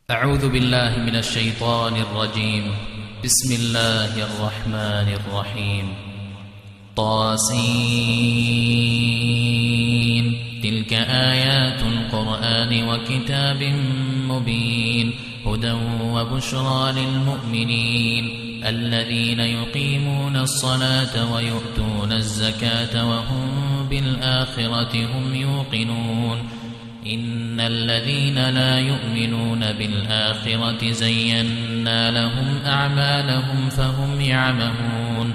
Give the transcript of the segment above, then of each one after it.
أعوذ بالله من الشيطان الرجيم. بسم الله الرحمن الرحيم. طاسين. تلك آيات القرآن وكتاب مبين، هدى وبشرى للمؤمنين الذين يقيمون الصلاة ويؤتون الزكاة وهم بالآخرة هم يوقنون. إن الذين لا يؤمنون بالآخرة زينا لهم أعمالهم فهم يعمهون.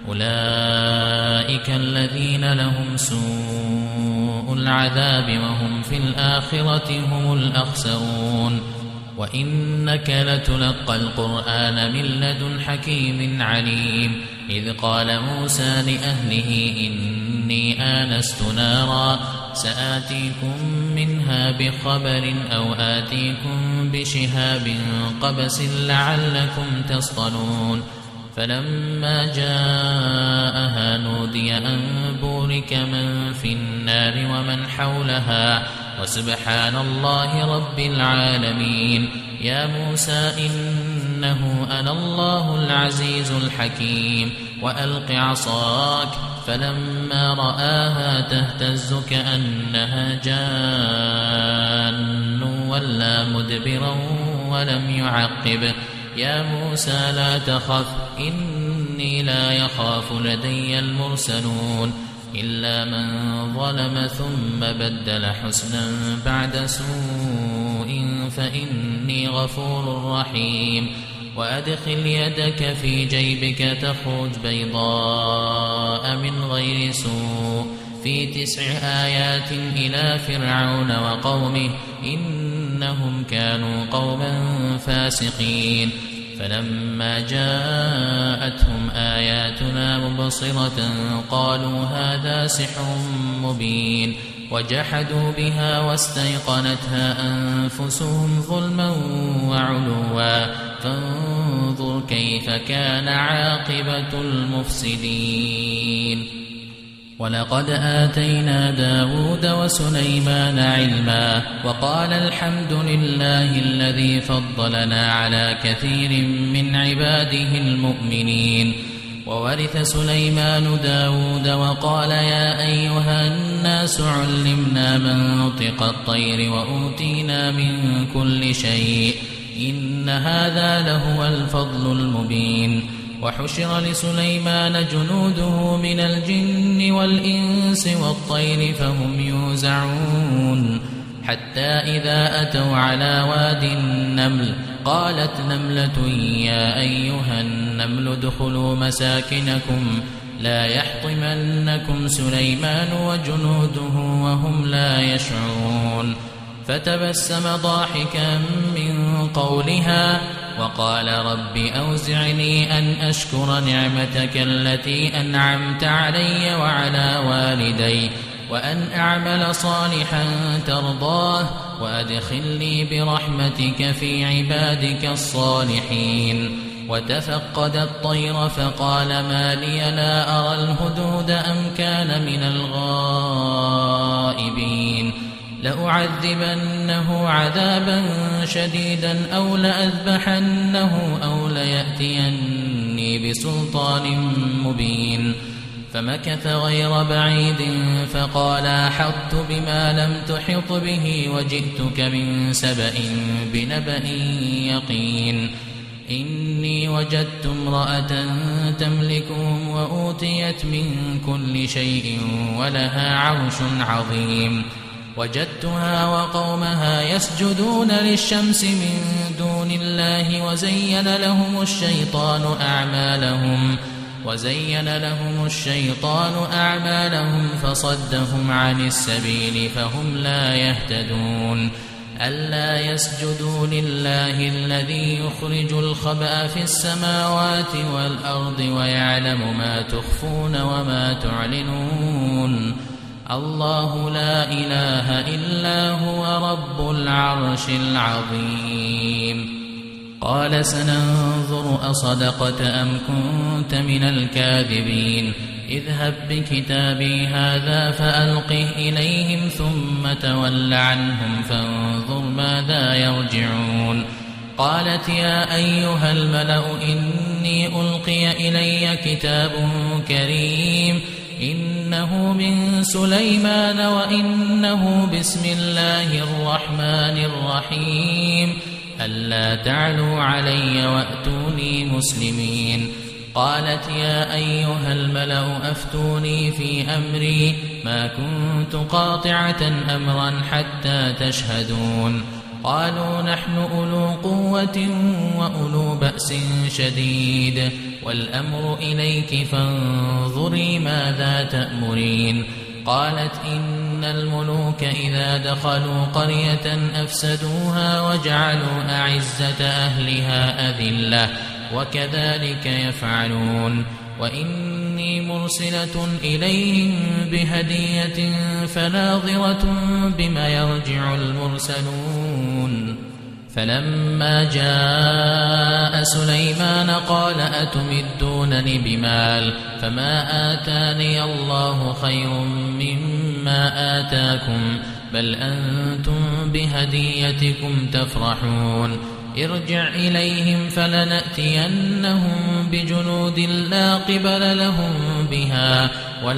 أولئك الذين لهم سوء العذاب وهم في الآخرة هم الأخسرون. وإنك لتلقى القرآن من لدن حكيم عليم. إذ قال موسى لأهله إني آنست نارا سآتيكم منها بخبر أو آتيكم بشهاب قبس لعلكم تصطلون. فلما جاءها نودي أن بورك من في النار ومن حولها وسبحان الله رب العالمين. يا موسى إنه أنا الله العزيز الحكيم. وألق عصاك فلما رآها تهتز كأنها جان ولا مدبرا ولم يعقب. يا موسى لا تخف إني لا يخاف لدي المرسلون. إلا من ظلم ثم بدل حسنا بعد سوء فإني غفور رحيم. وأدخل يدك في جيبك تخرج بيضاء من غير سوء في 9 آيات إلى فرعون وقومه إنهم كانوا قوما فاسقين. فلما جاءتهم آياتنا مبصرة قالوا هذا سحر مبين. وجحدوا بها واستيقنتها أنفسهم ظلما وعلوا فانظر كيف كان عاقبة المفسدين. ولقد آتينا داود وسليمان علما وقال الحمد لله الذي فضلنا على كثير من عباده المؤمنين. وورث سليمان داود وقال يا أيها الناس علمنا منطق الطير وأوتينا من كل شيء إن هذا لهو الفضل المبين. وحشر لسليمان جنوده من الجن والإنس والطير فهم يوزعون. حتى إذا أتوا على واد النمل قالت نملة يا أيها النمل ادخلوا مساكنكم لا يحطمنكم سليمان وجنوده وهم لا يشعرون. فتبسم ضاحكا من قولها وقال رب أوزعني أن أشكر نعمتك التي أنعمت علي وعلى والدي وأن أعمل صالحا ترضاه وأدخلني برحمتك في عبادك الصالحين. وتفقد الطير فقال ما لي لا أرى الهدهد أم كان من الغائبين. لأعذبنه عذابا شديدا أو لأذبحنه أو ليأتيني بسلطان مبين. فمكث غير بعيد فقال أحطت بما لم تحط به وجئتك من سبأ بنبأ يقين. إني وجدت امرأة تملكهم وأوتيت من كل شيء ولها عرش عظيم. وجدتها وقومها يسجدون للشمس من دون الله وزين لهم الشيطان أعمالهم فصدهم عن السبيل فهم لا يهتدون. ألا يسجدوا لله الذي يخرج الخبأ في السماوات والأرض ويعلم ما تخفون وما تعلنون. الله لا إله إلا هو رب العرش العظيم. قال سننظر أصدقت أم كنت من الكاذبين. اذهب بكتابي هذا فألقه إليهم ثم تول عنهم فانظر ماذا يرجعون قالت يا أيها الملأ إني ألقي إلي كتاب كريم إنه من سليمان وإنه بسم الله الرحمن الرحيم ألا تعلوا علي وأتوني مسلمين قالت يا أيها الملأ أفتوني في أمري ما كنت قاطعة أمرا حتى تشهدون قالوا نحن أولو قوة وأولو بأس شديد والأمر إليك فانظري ماذا تأمرين قالت إن الملوك إذا دخلوا قرية أفسدوها وجعلوا أعزة أهلها أذلة وكذلك يفعلون وإني مرسلة إليهم بهدية فناظرة بما يرجع المرسلون فلما جاء سليمان قال أتمدونني بمال فما آتاني الله خير مما آتاكم بل أنتم بهديتكم تفرحون ارجع إليهم فلنأتينهم بجنود لا قبل لهم بها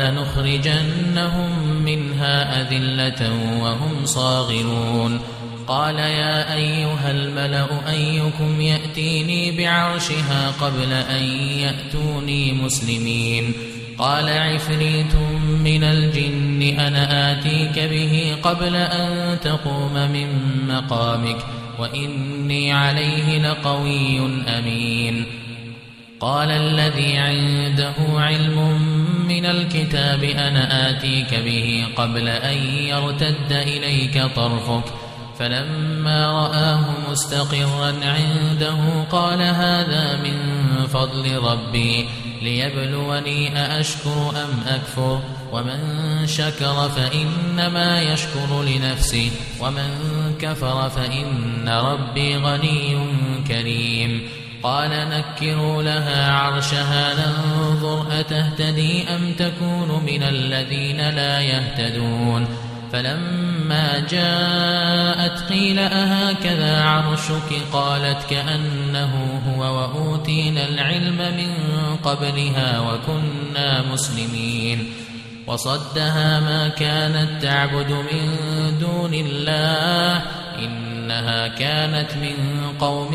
ولنخرجنهم منها أذلة وهم صاغرون قال يا أيها الملأ أيكم يأتيني بعرشها قبل أن يأتوني مسلمين قال عفريت من الجن أنا آتيك به قبل أن تقوم من مقامك وإني عليه لقوي أمين قال الذي عنده علم من الكتاب أنا آتيك به قبل أن يرتد إليك طرفك فلما رآه مستقرا عنده قال هذا من فضل ربي ليبلوني أأشكر أم أكفر ومن شكر فإنما يشكر لنفسه ومن كفر فإن ربي غني كريم قال نكروا لها عرشها ننظر أتهتدي أم تكون من الذين لا يهتدون فلما جاءت قيل أهكذا عرشك قالت كأنه هو وأوتينا العلم من قبلها وكنا مسلمين وصدها ما كانت تعبد من دون الله إنها كانت من قوم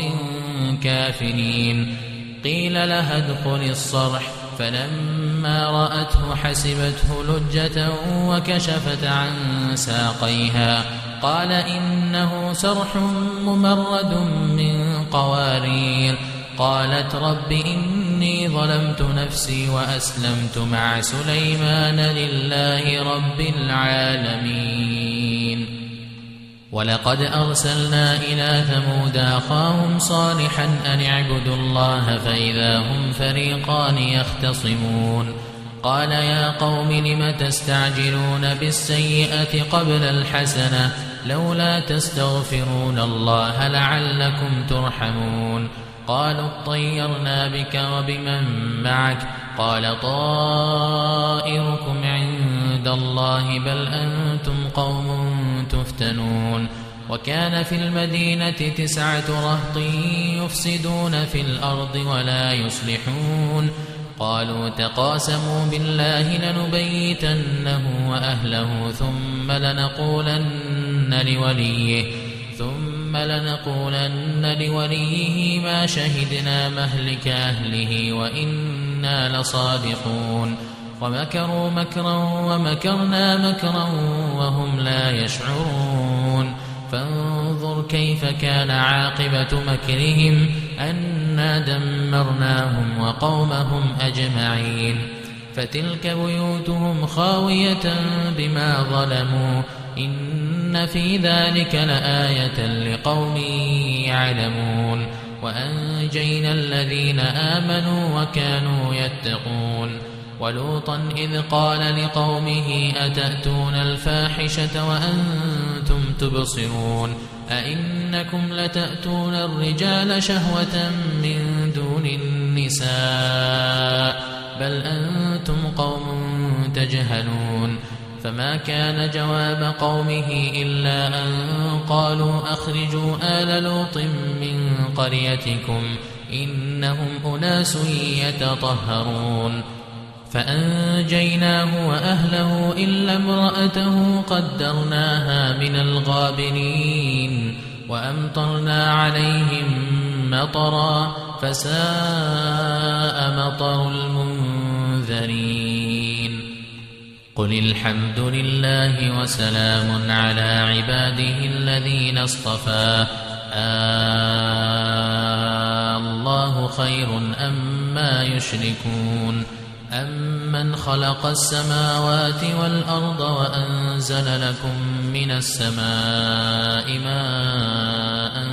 كافرين قيل لها ادخل الصرح فلما رأته حسبته لجة وكشفت عن ساقيها قال إنه صرح ممرد من قوارير قالت رب إني ظلمت نفسي وأسلمت مع سليمان لله رب العالمين ولقد أرسلنا إلى ثمود أخاهم صالحا أن اعبدوا الله فإذا هم فريقان يختصمون قال يا قوم لم تستعجلون بالسيئة قبل الحسنة لولا تستغفرون الله لعلكم ترحمون قالوا اطيرنا بك وبمن معك قال طائركم عند الله بل أنتم قوم تفتنون وكان في المدينة 9 رهط يفسدون في الأرض ولا يصلحون قالوا تقاسموا بالله لنبيتنه وأهله ثم لنقولن لوليه ما شهدنا مهلك أهله وإنا لصادقون ومكروا مكرا ومكرنا مكرا وهم لا يشعرون فانظر كيف كان عاقبة مكرهم أنا دمرناهم وقومهم أجمعين فتلك بيوتهم خاوية بما ظلموا إن في ذلك لآية لقوم يعلمون وأنجينا الذين آمنوا وكانوا يتقون ولوطا إذ قال لقومه أتأتون الفاحشة وأنتم تبصرون أئنكم لتأتون الرجال شهوة من دون النساء بل أنتم قوم تجهلون فما كان جواب قومه إلا أن قالوا أخرجوا آل لوط من قريتكم إنهم أناس يتطهرون فأنجيناه وأهله إلا امرأته قدرناها من الغابرين وأمطرنا عليهم مطرا فساء مطر المنذرين قل الحمد لله وسلام على عباده الذين اصطفى الله خير أما يشركون أمن خلق السماوات والأرض وأنزل لكم من السماء ماء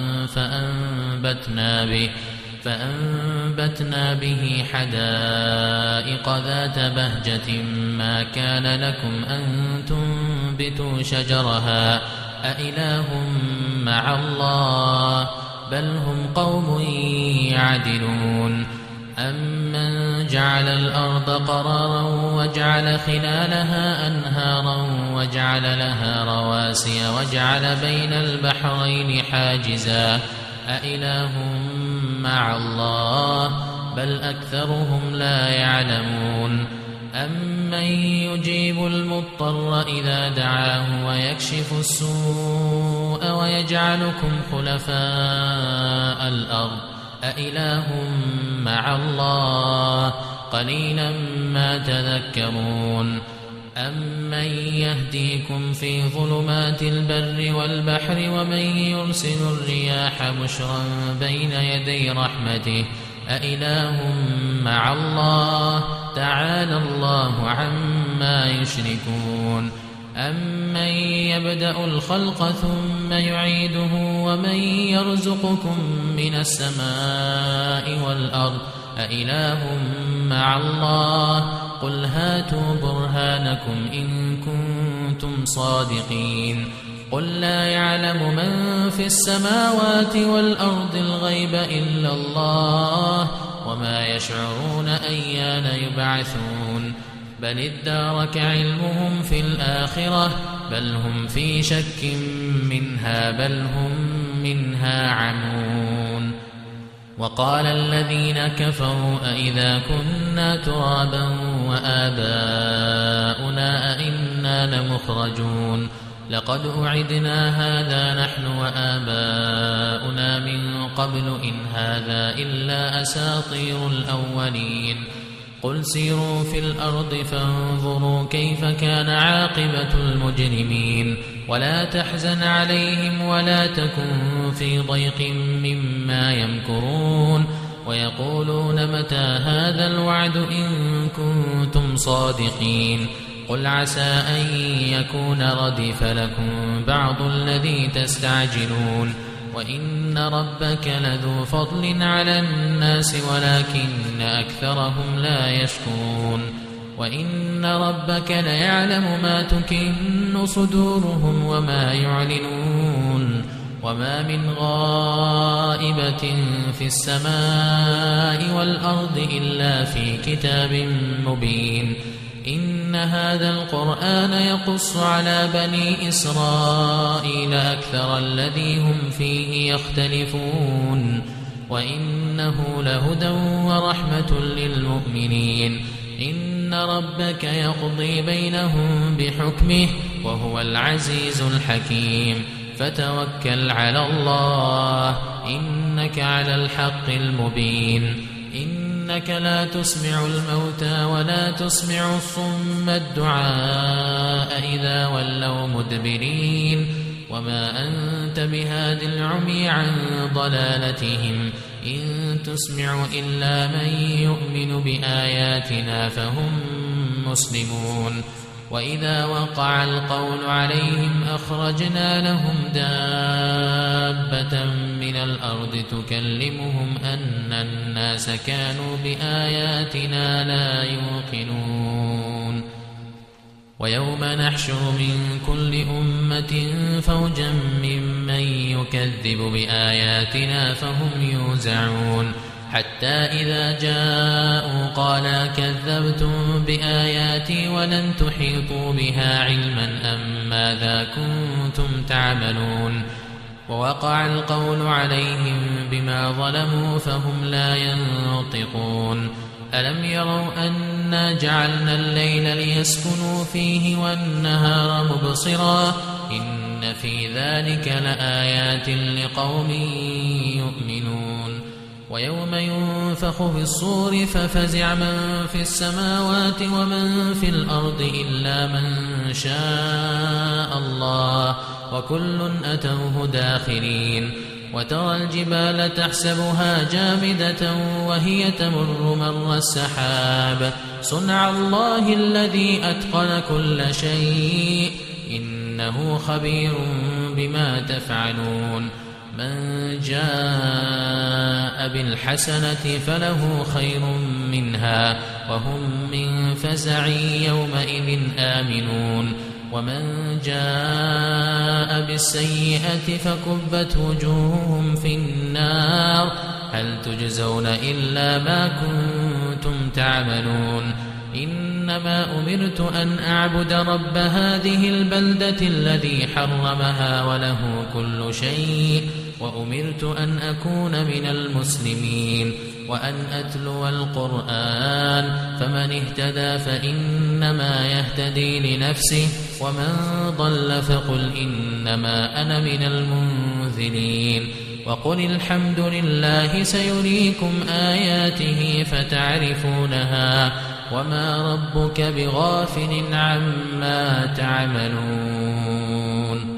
فأنبتنا به حدائق ذات بهجة ما كان لكم أن تنبتوا شجرها أإله مع الله بل هم قوم يعدلون أمن جعل الأرض قرارا وجعل خلالها أنهارا وجعل لها رواسي وجعل بين البحرين حاجزا أإله مع الله بل أكثرهم لا يعلمون أمن يجيب المضطر إذا دعاه ويكشف السوء ويجعلكم خلفاء الأرض أإله مع الله قليلا ما تذكرون أمن يهديكم في ظلمات البر والبحر ومن يرسل الرياح بشرا بين يدي رحمته أإله مع الله تعالى الله عما يشركون أمن يبدأ الخلق ثم يعيده ومن يرزقكم من السماء والأرض أإله مع الله قل هاتوا برهانكم إن كنتم صادقين قل لا يعلم من في السماوات والأرض الغيب إلا الله وما يشعرون أيان يبعثون بل ادارك علمهم في الآخرة بل هم في شك منها بل هم منها عمون وقال الذين كفروا أئذا كنا ترابا وآباؤنا أئنا لمخرجون لقد أعدنا هذا نحن وآباؤنا من قبل إن هذا إلا أساطير الأولين قل سيروا في الأرض فانظروا كيف كان عاقبة المجرمين ولا تحزن عليهم ولا تكن في ضيق مما يمكرون ويقولون متى هذا الوعد إن كنتم صادقين قل عسى أن يكون ردف لكم بعض الذي تستعجلون وإن ربك لذو فضل على الناس ولكن أكثرهم لا يشكرون وإن ربك ليعلم ما تكن صدورهم وما يعلنون وما من غائبة في السماء والأرض إلا في كتاب مبين إن هذا القرآن يقص على بني إسرائيل أكثر الذي هم فيه يختلفون وإنه لهدى ورحمة للمؤمنين إن ربك يقضي بينهم بحكمه وهو العزيز الحكيم فتوكل على الله إنك على الحق المبين إنك لا تسمع الموتى ولا تسمع الصم الدعاء إذا ولوا مدبرين وما أنت بهاد العمي عن ضلالتهم إن تسمع إلا من يؤمن بآياتنا فهم مسلمون وإذا وقع القول عليهم أخرجنا لهم دابة من الأرض تكلمهم أن الناس كانوا بآياتنا لا يوقنون ويوم نحشر من كل أمة فوجا ممن يكذب بآياتنا فهم يوزعون حتى إذا جاءوا قالا كذبتم بآياتي ولن تحيطوا بها علما أم ماذا كنتم تعملون ووقع القول عليهم بما ظلموا فهم لا ينطقون ألم يروا أنا جعلنا الليل ليسكنوا فيه والنهار مبصرا إن في ذلك لآيات لقوم يؤمنون ويوم ينفخ في الصور ففزع من في السماوات ومن في الأرض إلا من شاء الله وكل أتوه داخرين وترى الجبال تحسبها جامدة وهي تمر مر السحاب صنع الله الذي أتقن كل شيء إنه خبير بما تفعلون من جاء بالحسنة فله خير منها وهم من فزع يومئذ آمنون ومن جاء بالسيئة فكبت وجوههم في النار هل تجزون إلا ما كنتم تعملون إنما أمرت أن أعبد رب هذه البلدة الذي حرمها وله كل شيء وأمرت أن أكون من المسلمين وأن أتلو القرآن فمن اهتدى فإنما يهتدي لنفسه ومن ضل فقل إنما أنا من المنذرين وقل الحمد لله سيريكم آياته فتعرفونها وما ربك بغافل عما تعملون